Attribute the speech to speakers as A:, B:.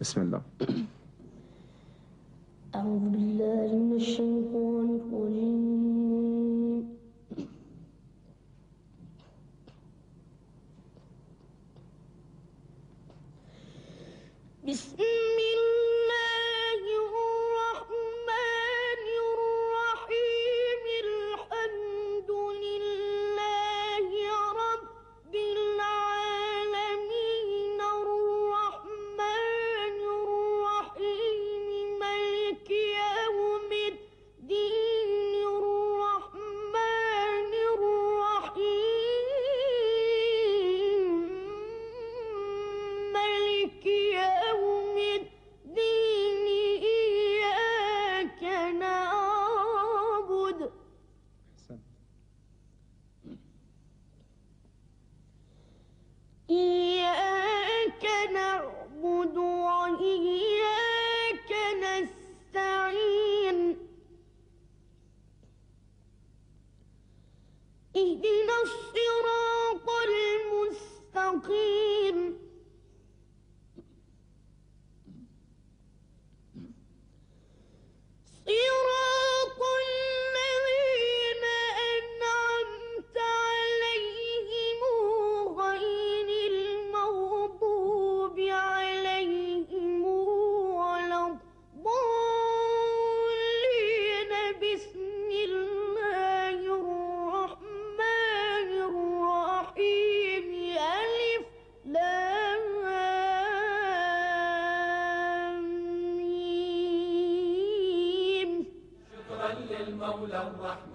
A: بسم الله.
B: أعوذ بالله من الشيطان الرجيم. بسم الله الرحمن الرحيم. الحمد لله رب العالمين الرحمن الرحيم مالك يوم الدين الرحمن الرحيم مالك يوم الدين إياك نعبد وإياك نستعين. اهدنا الصراط المستقيم. صراط الذين أنعمت عليهم غير المغضوب عليهم ولا الضالين. بسم الله الرحمن الرحيم. ألف لام ميم.
C: شكرا للمولى الرحمن